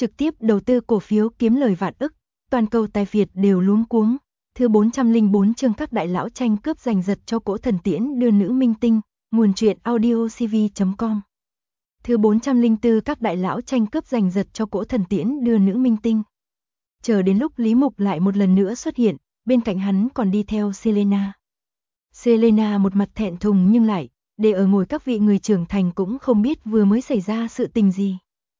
trực tiếp đầu tư cổ phiếu kiếm lời vạn ức, toàn cầu tài Việt đều luống cuống. Thứ 404 chương các đại lão tranh cướp giành giật cho cỗ thần tiễn đưa nữ minh tinh, nguồn truyện audiocv.com. Thứ 404 các đại lão tranh cướp giành giật cho cỗ thần tiễn đưa nữ minh tinh. Chờ đến lúc Lý Mục lại một lần nữa xuất hiện, bên cạnh hắn còn đi theo Selena. Selena một mặt thẹn thùng nhưng lại, để ở ngồi các vị người trưởng thành cũng không biết vừa mới xảy ra sự tình gì.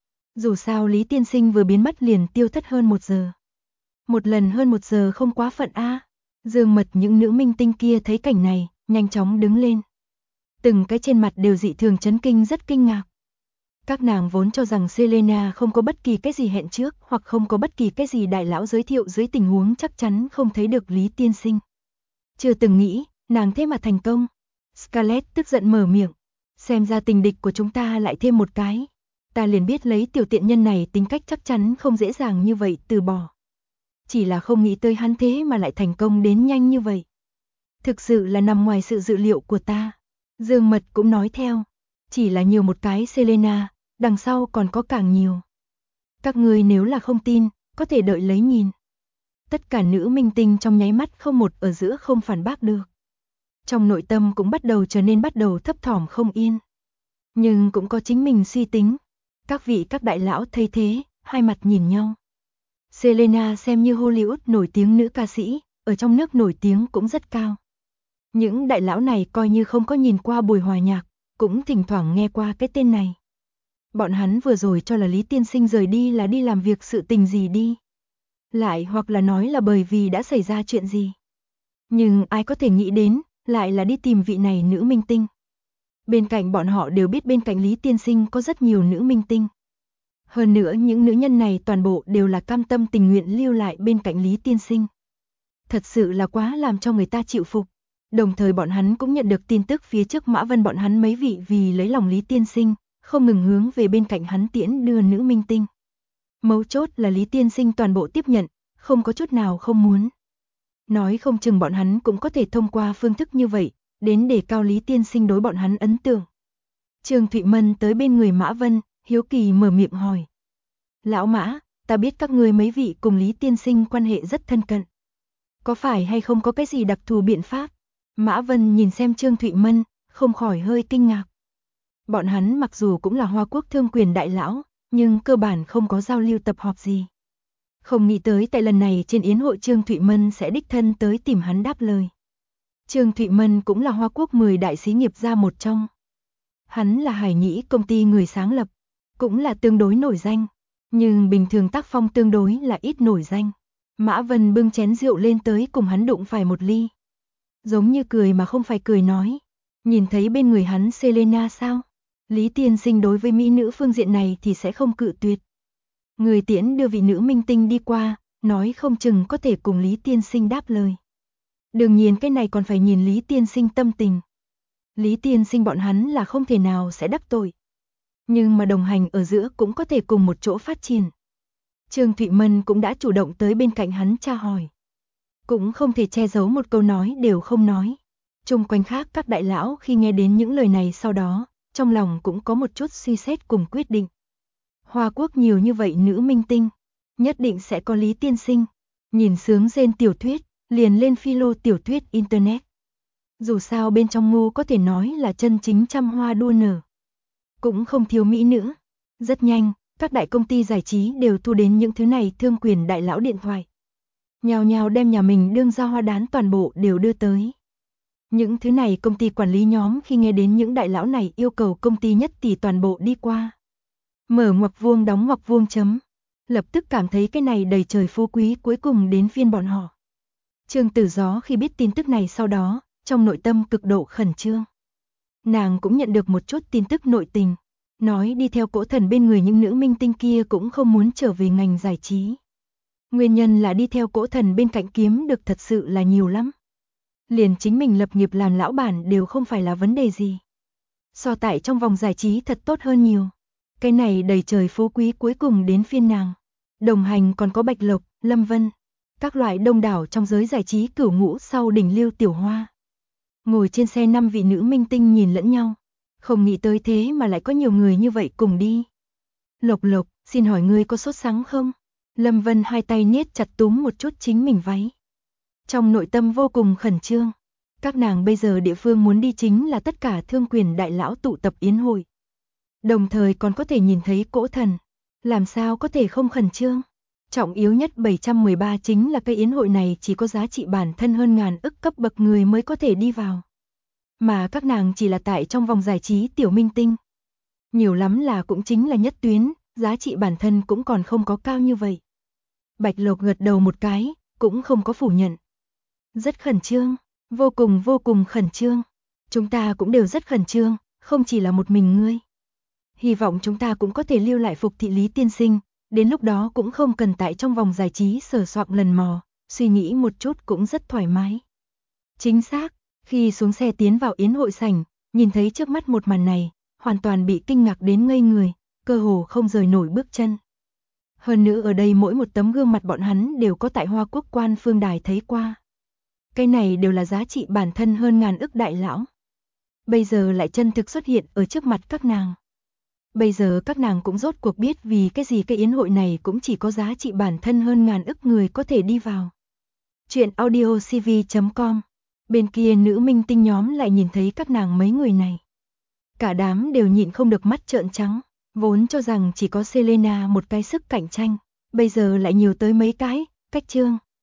Dù sao Lý tiên sinh vừa biến mất liền tiêu thất hơn 1 giờ. Một lần hơn 1 giờ không quá phận a. Dương Mật những nữ minh tinh kia thấy cảnh này, nhanh chóng đứng lên. Từng cái trên mặt đều dị thường chấn kinh, rất kinh ngạc. Các nàng vốn cho rằng Selena không có bất kỳ cái gì hẹn trước hoặc không có bất kỳ cái gì đại lão giới thiệu dưới tình huống chắc chắn không thấy được Lý tiên sinh. Chưa từng nghĩ, nàng thế mà thành công. Scarlett tức giận mở miệng. Xem ra tình địch của chúng ta lại thêm một cái. Ta liền biết lấy tiểu tiện nhân này tính cách chắc chắn không dễ dàng như vậy từ bỏ. Chỉ là không nghĩ tới hắn thế mà lại thành công đến nhanh như vậy. Thực sự là nằm ngoài sự dự liệu của ta. Dương Mật cũng nói theo. Chỉ là nhiều một cái Selena, đằng sau còn có càng nhiều. Các người nếu là không tin, có thể đợi lấy nhìn. Tất cả nữ minh tinh trong nháy mắt không một ở giữa không phản bác được. Trong nội tâm cũng bắt đầu thấp thỏm không yên. Nhưng cũng có chính mình suy tính. Các đại lão thấy thế, hai mặt nhìn nhau. Selena xem như Hollywood nổi tiếng nữ ca sĩ, ở trong nước nổi tiếng cũng rất cao. Những đại lão này coi như không có nhìn qua buổi hòa nhạc, cũng thỉnh thoảng nghe qua cái tên này. Bọn hắn vừa rồi cho là Lý tiên sinh rời đi là đi làm việc sự tình gì đi. Lại hoặc là nói là bởi vì đã xảy ra chuyện gì. Nhưng ai có thể nghĩ đến, lại là đi tìm vị này nữ minh tinh. Bên cạnh bọn họ đều biết bên cạnh Lý tiên sinh có rất nhiều nữ minh tinh. Hơn nữa những nữ nhân này toàn bộ đều là cam tâm tình nguyện lưu lại bên cạnh Lý tiên sinh. Thật sự là quá làm cho người ta chịu phục. Đồng thời bọn hắn cũng nhận được tin tức phía trước Mã Vân bọn hắn mấy vị vì lấy lòng Lý tiên sinh, không ngừng hướng về bên cạnh hắn tiễn đưa nữ minh tinh. Mấu chốt là Lý tiên sinh toàn bộ tiếp nhận, không có chút nào không muốn. Nói không chừng bọn hắn cũng có thể thông qua phương thức như vậy, đến để cao Lý tiên sinh đối bọn hắn ấn tượng. Trương Thụy Mân tới bên người Mã Vân, hiếu kỳ mở miệng hỏi. Lão Mã, ta biết các ngươi mấy vị cùng Lý tiên sinh quan hệ rất thân cận. Có phải hay không có cái gì đặc thù biện pháp? Mã Vân nhìn xem Trương Thụy Mân, không khỏi hơi kinh ngạc. Bọn hắn mặc dù cũng là Hoa Quốc thương quyền đại lão, nhưng cơ bản không có giao lưu tập họp gì. Không nghĩ tới tại lần này trên yến hội Trương Thụy Mân sẽ đích thân tới tìm hắn đáp lời. Trương Thụy Mân cũng là Hoa Quốc 10 đại xí nghiệp gia một trong. Hắn là Hải Nhĩ công ty người sáng lập, cũng là tương đối nổi danh, nhưng bình thường tác phong tương đối là ít nổi danh. Mã Vân bưng chén rượu lên tới cùng hắn đụng phải một ly. Giống như cười mà không phải cười nói. Nhìn thấy bên người hắn Selena sao? Lý tiên sinh đối với mỹ nữ phương diện này thì sẽ không cự tuyệt. Người tiễn đưa vị nữ minh tinh đi qua, nói không chừng có thể cùng Lý tiên sinh đáp lời. Đương nhiên cái này còn phải nhìn Lý tiên sinh tâm tình. Lý tiên sinh bọn hắn là không thể nào sẽ đắc tội. Nhưng mà đồng hành ở giữa cũng có thể cùng một chỗ phát triển. Trương Thụy Mân cũng đã chủ động tới bên cạnh hắn tra hỏi. Cũng không thể che giấu một câu nói đều không nói. Chung quanh khác các đại lão khi nghe đến những lời này sau đó, trong lòng cũng có một chút suy xét cùng quyết định. Hoa Quốc nhiều như vậy nữ minh tinh, nhất định sẽ có Lý tiên sinh. Nhìn sướng rên tiểu thuyết, liền lên philo tiểu thuyết internet. Dù sao bên trong ngu có thể nói là chân chính trăm hoa đua nở. Cũng không thiếu mỹ nữ. Rất nhanh, các đại công ty giải trí đều thu đến những thứ này thương quyền đại lão điện thoại. Nhào nhào đem nhà mình đương ra hoa đán toàn bộ đều đưa tới. Những thứ này công ty quản lý nhóm khi nghe đến những đại lão này yêu cầu công ty nhất tỷ toàn bộ đi qua. Mở ngoặc vuông đóng ngoặc vuông chấm. Lập tức cảm thấy cái này đầy trời phú quý cuối cùng đến phiên bọn họ. Trương Tử Gió khi biết tin tức này sau đó, trong nội tâm cực độ khẩn trương. Nàng cũng nhận được một chút tin tức nội tình. Nói đi theo cỗ thần bên người những nữ minh tinh kia cũng không muốn trở về ngành giải trí. Nguyên nhân là đi theo cỗ thần bên cạnh kiếm được thật sự là nhiều lắm. Liền chính mình lập nghiệp làm lão bản đều không phải là vấn đề gì. So tại trong vòng giải trí thật tốt hơn nhiều. Cái này đầy trời phú quý cuối cùng đến phiên nàng. Đồng hành còn có Bạch Lộc, Lâm Vân. Các loại đông đảo trong giới giải trí cửu ngũ sau đỉnh Lưu Tiểu Hoa. Ngồi trên xe 5 vị nữ minh tinh nhìn lẫn nhau. Không nghĩ tới thế mà lại có nhiều người như vậy cùng đi. Lộc Lộc, xin hỏi ngươi có sốt sắng không? Lâm Vân hai tay niết chặt túm một chút chính mình váy. Trong nội tâm vô cùng khẩn trương. Các nàng bây giờ địa phương muốn đi chính là tất cả Thương Quyền đại lão tụ tập yến hội. Đồng thời còn có thể nhìn thấy cỗ thần. Làm sao có thể không khẩn trương? Trọng yếu nhất 713 chính là cái yến hội này chỉ có giá trị bản thân hơn ngàn ức cấp bậc người mới có thể đi vào. Mà các nàng chỉ là tại trong vòng giải trí tiểu minh tinh. Nhiều lắm là cũng chính là nhất tuyến, giá trị bản thân cũng còn không có cao như vậy. Bạch Lộc gật đầu một cái, cũng không có phủ nhận. Rất khẩn trương, vô cùng khẩn trương. Chúng ta cũng đều rất khẩn trương, không chỉ là một mình ngươi. Hy vọng chúng ta cũng có thể lưu lại phục thị Lý tiên sinh, đến lúc đó cũng không cần tại trong vòng giải trí sờ soạng lần mò, suy nghĩ một chút cũng rất thoải mái. Chính xác, khi xuống xe tiến vào yến hội sảnh, nhìn thấy trước mắt một màn này, hoàn toàn bị kinh ngạc đến ngây người, cơ hồ không rời nổi bước chân. Hơn nữa ở đây mỗi một tấm gương mặt bọn hắn đều có tại Hoa Quốc Quan Phương Đài thấy qua. Cái này đều là giá trị bản thân hơn ngàn ức đại lão. Bây giờ lại chân thực xuất hiện ở trước mặt các nàng. Bây giờ các nàng cũng rốt cuộc biết vì cái gì cái yến hội này cũng chỉ có giá trị bản thân hơn ngàn ức người có thể đi vào. Chuyện audiocv.com. Bên kia nữ minh tinh nhóm lại nhìn thấy các nàng mấy người này. Cả đám đều nhịn không được mắt trợn trắng, vốn cho rằng chỉ có Selena một cái sức cạnh tranh, bây giờ lại nhiều tới mấy cái, Cách Trương,